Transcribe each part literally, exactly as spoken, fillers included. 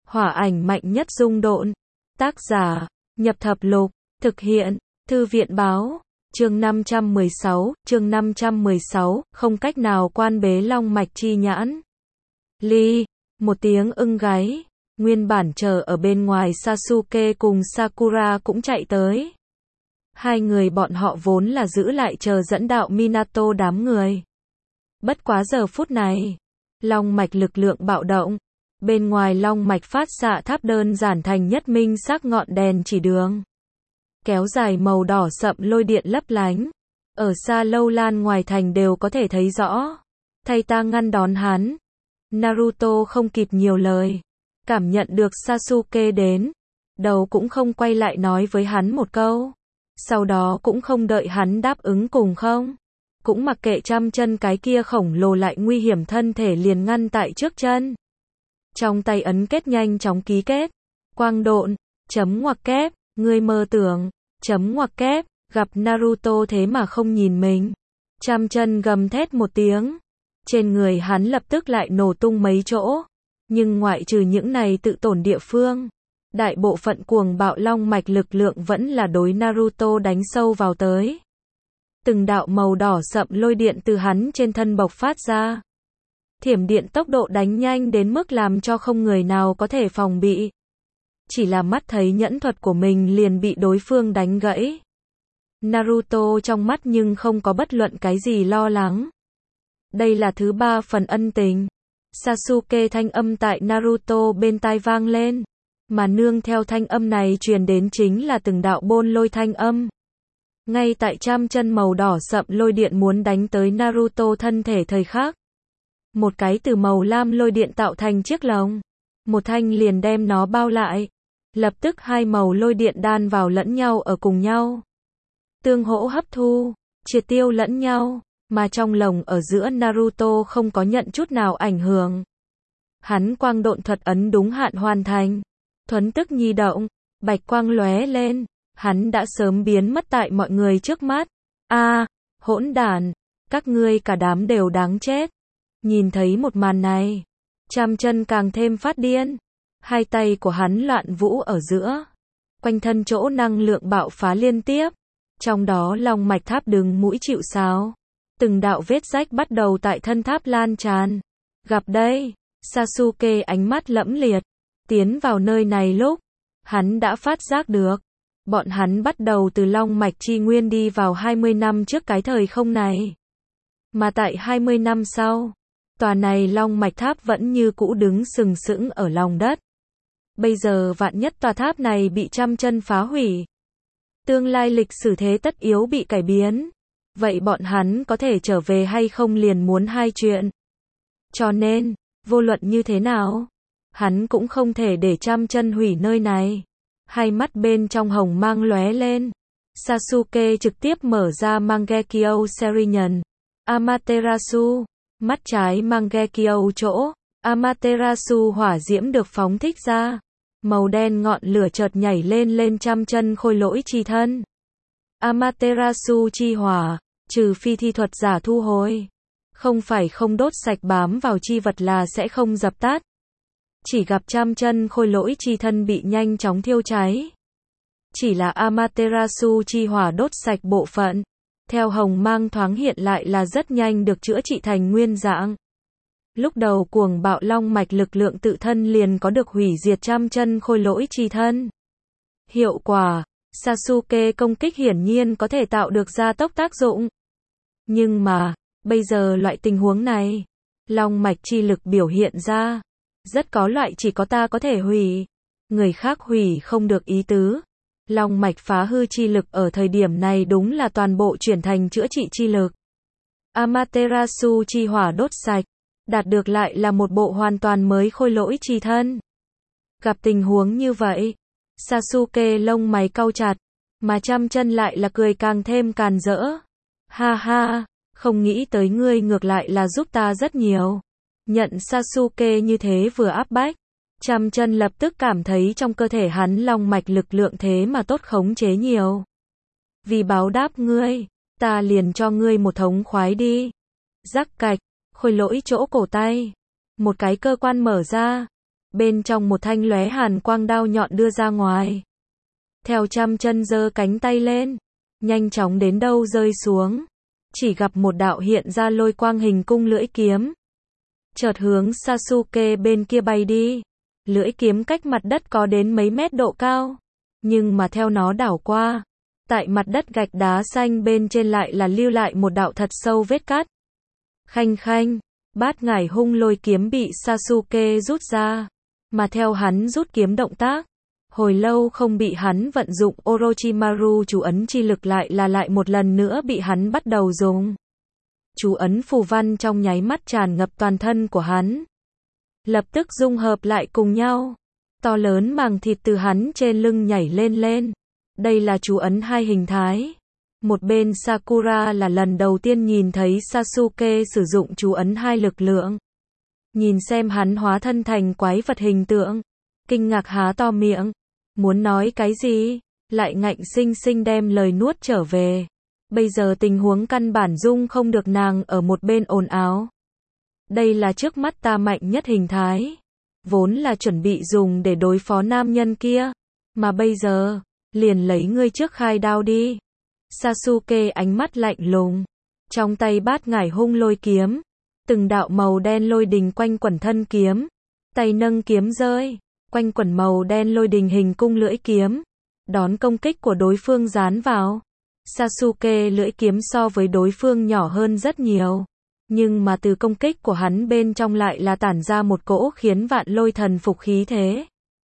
Hỏa ảnh mạnh nhất dung độn. Tác giả, Nhập Thập Lục, thực hiện, Thư viện Báo. Chương năm trăm mười sáu, chương năm trăm mười sáu, không cách nào quan bế long mạch chi nhãn. Ly, một tiếng ưng gáy, nguyên bản chờ ở bên ngoài Sasuke cùng Sakura cũng chạy tới. Hai người bọn họ vốn là giữ lại chờ dẫn đạo Minato đám người. Bất quá giờ phút này, long mạch lực lượng bạo động. Bên ngoài long mạch phát xạ tháp đơn giản thành nhất minh sắc ngọn đèn chỉ đường. Kéo dài màu đỏ sậm lôi điện lấp lánh. Ở xa lâu lan ngoài thành đều có thể thấy rõ. Thay ta ngăn đón hắn. Naruto không kịp nhiều lời. Cảm nhận được Sasuke đến. Đầu cũng không quay lại nói với hắn một câu. Sau đó cũng không đợi hắn đáp ứng cùng không. Cũng mặc kệ trăm chân cái kia khổng lồ lại nguy hiểm thân thể liền ngăn tại trước chân. Trong tay ấn kết nhanh chóng ký kết. Quang độn, chấm ngoặc kép, ngươi mơ tưởng, chấm ngoặc kép, gặp Naruto thế mà không nhìn mình. Trăm chân gầm thét một tiếng. Trên người hắn lập tức lại nổ tung mấy chỗ. Nhưng ngoại trừ những này tự tổn địa phương. Đại bộ phận cuồng bạo long mạch lực lượng vẫn là đối Naruto đánh sâu vào tới. Từng đạo màu đỏ sậm lôi điện từ hắn trên thân bộc phát ra. Thiểm điện tốc độ đánh nhanh đến mức làm cho không người nào có thể phòng bị. Chỉ là mắt thấy nhẫn thuật của mình liền bị đối phương đánh gãy. Naruto trong mắt nhưng không có bất luận cái gì lo lắng. Đây là thứ ba phần ân tình. Sasuke thanh âm tại Naruto bên tai vang lên. Mà nương theo thanh âm này truyền đến chính là từng đạo bôn lôi thanh âm. Ngay tại trăm chân màu đỏ sậm lôi điện muốn đánh tới Naruto thân thể thời khắc. Một cái từ màu lam lôi điện tạo thành chiếc lồng. Một thanh liền đem nó bao lại. Lập tức hai màu lôi điện đan vào lẫn nhau ở cùng nhau. Tương hỗ hấp thu, triệt tiêu lẫn nhau. Mà trong lồng ở giữa Naruto không có nhận chút nào ảnh hưởng. Hắn quang độn thuật ấn đúng hạn hoàn thành. Thuấn tức nhi động, bạch quang lóe lên. Hắn đã sớm biến mất tại mọi người trước mắt. A, à, hỗn đản, các ngươi cả đám đều đáng chết. Nhìn thấy một màn này, trăm chân càng thêm phát điên. Hai tay của hắn loạn vũ ở giữa. Quanh thân chỗ năng lượng bạo phá liên tiếp. Trong đó long mạch tháp đứng mũi chịu sào. Từng đạo vết rách bắt đầu tại thân tháp lan tràn. Gặp đây, Sasuke ánh mắt lẫm liệt. Tiến vào nơi này lúc, hắn đã phát giác được. Bọn hắn bắt đầu từ long mạch chi nguyên đi vào hai mươi năm trước cái thời không này. Mà tại hai mươi năm sau, tòa này long mạch tháp vẫn như cũ đứng sừng sững ở lòng đất. Bây giờ vạn nhất tòa tháp này bị trăm chân phá hủy. Tương lai lịch sử thế tất yếu bị cải biến. Vậy bọn hắn có thể trở về hay không liền muốn hai chuyện. Cho nên, vô luận như thế nào, hắn cũng không thể để trăm chân hủy nơi này. Hai mắt bên trong hồng mang lóe lên. Sasuke trực tiếp mở ra Mangekyo Sharingan. Amaterasu, mắt trái Mangekyo chỗ. Amaterasu hỏa diễm được phóng thích ra. Màu đen ngọn lửa chợt nhảy lên lên trăm chân khôi lỗi chi thân. Amaterasu chi hỏa, trừ phi thi thuật giả thu hồi. Không phải không đốt sạch bám vào chi vật là sẽ không dập tắt. Chỉ gặp trăm chân khôi lỗi chi thân bị nhanh chóng thiêu cháy. Chỉ là Amaterasu chi hỏa đốt sạch bộ phận. Theo hồng mang thoáng hiện lại là rất nhanh được chữa trị thành nguyên dạng. Lúc đầu cuồng bạo long mạch lực lượng tự thân liền có được hủy diệt trăm chân khôi lỗi chi thân. Hiệu quả, Sasuke công kích hiển nhiên có thể tạo được gia tốc tác dụng. Nhưng mà, bây giờ loại tình huống này, long mạch chi lực biểu hiện ra. Rất có loại chỉ có ta có thể hủy. Người khác hủy không được ý tứ. Long mạch phá hư chi lực ở thời điểm này đúng là toàn bộ chuyển thành chữa trị chi lực. Amaterasu chi hỏa đốt sạch. Đạt được lại là một bộ hoàn toàn mới khôi lỗi chi thân. Gặp tình huống như vậy, Sasuke lông mày cau chặt. Mà trăm chân lại là cười càng thêm càn rỡ. Ha ha, không nghĩ tới ngươi ngược lại là giúp ta rất nhiều. Nhận Sasuke như thế vừa áp bách. Trăm chân lập tức cảm thấy trong cơ thể hắn long mạch lực lượng thế mà tốt khống chế nhiều. Vì báo đáp ngươi, ta liền cho ngươi một thống khoái đi. Rắc cạch, khôi lỗi chỗ cổ tay. Một cái cơ quan mở ra. bên trong một thanh lóe hàn quang đao nhọn đưa ra ngoài. Theo Trăm Chân giơ cánh tay lên, nhanh chóng đến đâu rơi xuống, chỉ gặp một đạo hiện ra lôi quang hình cung lưỡi kiếm. Chợt hướng Sasuke bên kia bay đi, lưỡi kiếm cách mặt đất có đến mấy mét độ cao, nhưng mà theo nó đảo qua, tại mặt đất gạch đá xanh bên trên lại là lưu lại một đạo thật sâu vết cắt. Khanh khanh, Bát Ngải Hung Lôi kiếm bị Sasuke rút ra, mà theo hắn rút kiếm động tác, hồi lâu không bị hắn vận dụng Orochimaru chú ấn chi lực lại là lại một lần nữa bị hắn bắt đầu dùng. Chú ấn phù văn trong nháy mắt tràn ngập toàn thân của hắn, lập tức dung hợp lại cùng nhau. To lớn màng thịt từ hắn trên lưng nhảy lên lên. Đây là chú ấn hai hình thái. Một bên Sakura là lần đầu tiên nhìn thấy Sasuke sử dụng chú ấn hai lực lượng. Nhìn xem hắn hóa thân thành quái vật hình tượng, kinh ngạc há to miệng, muốn nói cái gì, lại ngạnh sinh sinh đem lời nuốt trở về. Bây giờ tình huống căn bản dung không được nàng ở một bên ồn ào. Đây là trước mắt ta mạnh nhất hình thái, vốn là chuẩn bị dùng để đối phó nam nhân kia, mà bây giờ, liền lấy ngươi trước khai đao đi. Sasuke ánh mắt lạnh lùng, trong tay Bát Ngải Hung Lôi kiếm, từng đạo màu đen lôi đình quanh quẩn thân kiếm, tay nâng kiếm rơi, quanh quẩn màu đen lôi đình hình cung lưỡi kiếm, đón công kích của đối phương dán vào. Sasuke lưỡi kiếm so với đối phương nhỏ hơn rất nhiều, nhưng mà từ công kích của hắn bên trong lại là tản ra một cỗ khiến vạn lôi thần phục khí thế.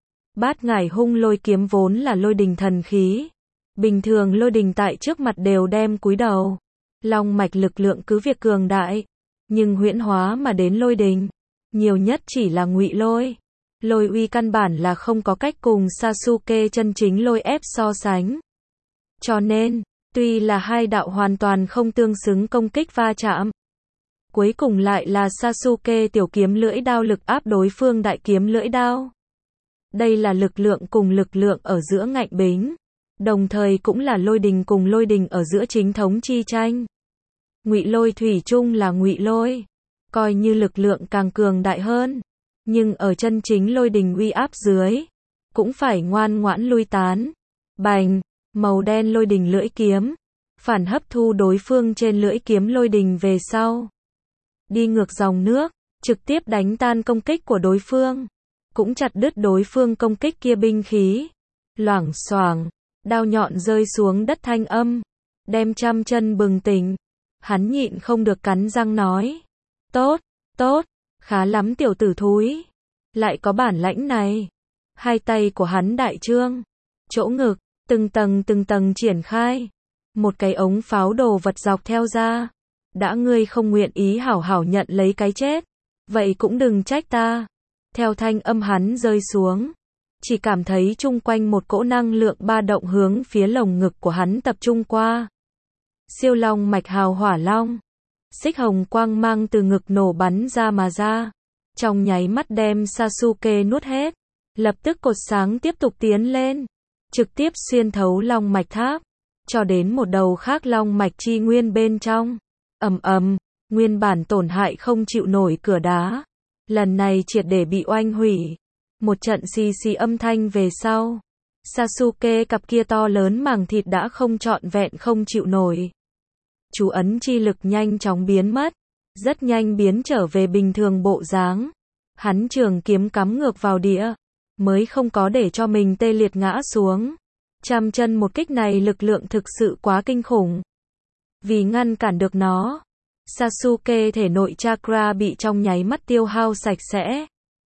Bát Ngải Hung Lôi kiếm vốn là lôi đình thần khí, bình thường lôi đình tại trước mặt đều đem cúi đầu. Long mạch lực lượng cứ việc cường đại, nhưng huyễn hóa mà đến lôi đình, nhiều nhất chỉ là ngụy lôi. Lôi uy căn bản là không có cách cùng Sasuke chân chính lôi ép so sánh. Cho nên, tuy là hai đạo hoàn toàn không tương xứng công kích va chạm, cuối cùng lại là Sasuke tiểu kiếm lưỡi đao lực áp đối phương đại kiếm lưỡi đao. Đây là lực lượng cùng lực lượng ở giữa ngạnh bính, đồng thời cũng là lôi đình cùng lôi đình ở giữa chính thống chi tranh. Ngụy lôi thủy chung là ngụy lôi, coi như lực lượng càng cường đại hơn, nhưng ở chân chính lôi đình uy áp dưới, cũng phải ngoan ngoãn lui tán. Bành, màu đen lôi đình lưỡi kiếm, phản hấp thu đối phương trên lưỡi kiếm lôi đình về sau. Đi ngược dòng nước, trực tiếp đánh tan công kích của đối phương, cũng chặt đứt đối phương công kích kia binh khí. Loảng xoảng, đao nhọn rơi xuống đất thanh âm, đem Trăm Chân bừng tỉnh. Hắn nhịn không được cắn răng nói. Tốt, tốt, khá lắm tiểu tử thúi, lại có bản lãnh này. Hai tay của hắn đại trương, chỗ ngực, từng tầng từng tầng triển khai. Một cái ống pháo đồ vật dọc theo ra. Đã ngươi không nguyện ý hảo hảo nhận lấy cái chết, vậy cũng đừng trách ta. Theo thanh âm hắn rơi xuống, chỉ cảm thấy chung quanh một cỗ năng lượng ba động hướng phía lồng ngực của hắn tập trung qua. Siêu long mạch hào hỏa long, xích hồng quang mang từ ngực nổ bắn ra mà ra, trong nháy mắt đem Sasuke nuốt hết. Lập tức cột sáng tiếp tục tiến lên, trực tiếp xuyên thấu long mạch tháp, cho đến một đầu khác long mạch chi nguyên bên trong. Ầm ầm, nguyên bản tổn hại không chịu nổi cửa đá, lần này triệt để bị oanh hủy. Một trận xì xì âm thanh về sau, Sasuke cặp kia to lớn màng thịt đã không trọn vẹn không chịu nổi. Chú ấn chi lực nhanh chóng biến mất, rất nhanh biến trở về bình thường bộ dáng. Hắn trường kiếm cắm ngược vào địa, mới không có để cho mình tê liệt ngã xuống. Trăm Chân một kích này lực lượng thực sự quá kinh khủng. Vì ngăn cản được nó, Sasuke thể nội chakra bị trong nháy mắt tiêu hao sạch sẽ.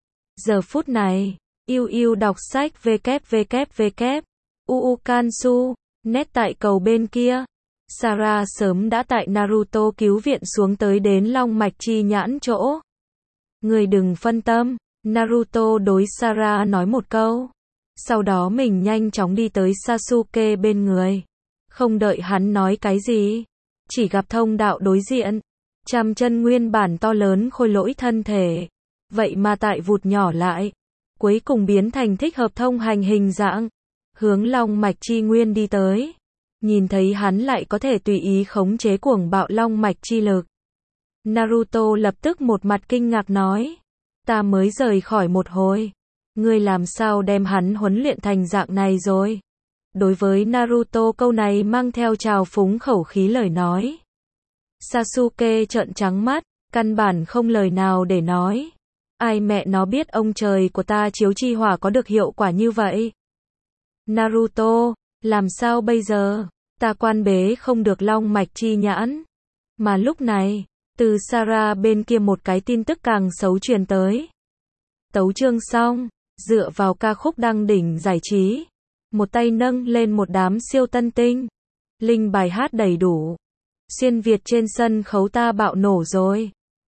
Giờ phút này, yêu yêu đọc sách www. Uukansu, net tại cầu bên kia. Sarah sớm đã tại Naruto cứu viện xuống tới đến long mạch chi nhãn chỗ. Người đừng phân tâm, Naruto đối Sarah nói một câu. Sau đó mình nhanh chóng đi tới Sasuke bên người. Không đợi hắn nói cái gì, chỉ gặp thông đạo đối diện. Trăm Chân nguyên bản to lớn khôi lỗi thân thể, vậy mà tại vụt nhỏ lại, cuối cùng biến thành thích hợp thông hành hình dạng, hướng long mạch chi nguyên đi tới. Nhìn thấy hắn lại có thể tùy ý khống chế cuồng bạo long mạch chi lực, Naruto lập tức một mặt kinh ngạc nói, ta mới rời khỏi một hồi, Ngươi làm sao đem hắn huấn luyện thành dạng này rồi? Đối với Naruto câu này mang theo trào phúng khẩu khí lời nói. Sasuke trợn trắng mắt, căn bản không lời nào để nói. Ai mẹ nó biết ông trời của ta chiếu chi hỏa có được hiệu quả như vậy? Naruto, làm sao bây giờ? Ta quan bế không được long mạch chi nhãn. Mà lúc này, từ Sarah bên kia một cái tin tức càng xấu truyền tới. Tấu chương xong, dựa vào ca khúc đăng đỉnh giải trí. Một tay nâng lên một đám siêu tân tinh. Linh bài hát đầy đủ. Xuyên Việt trên sân khấu ta bạo nổ rồi.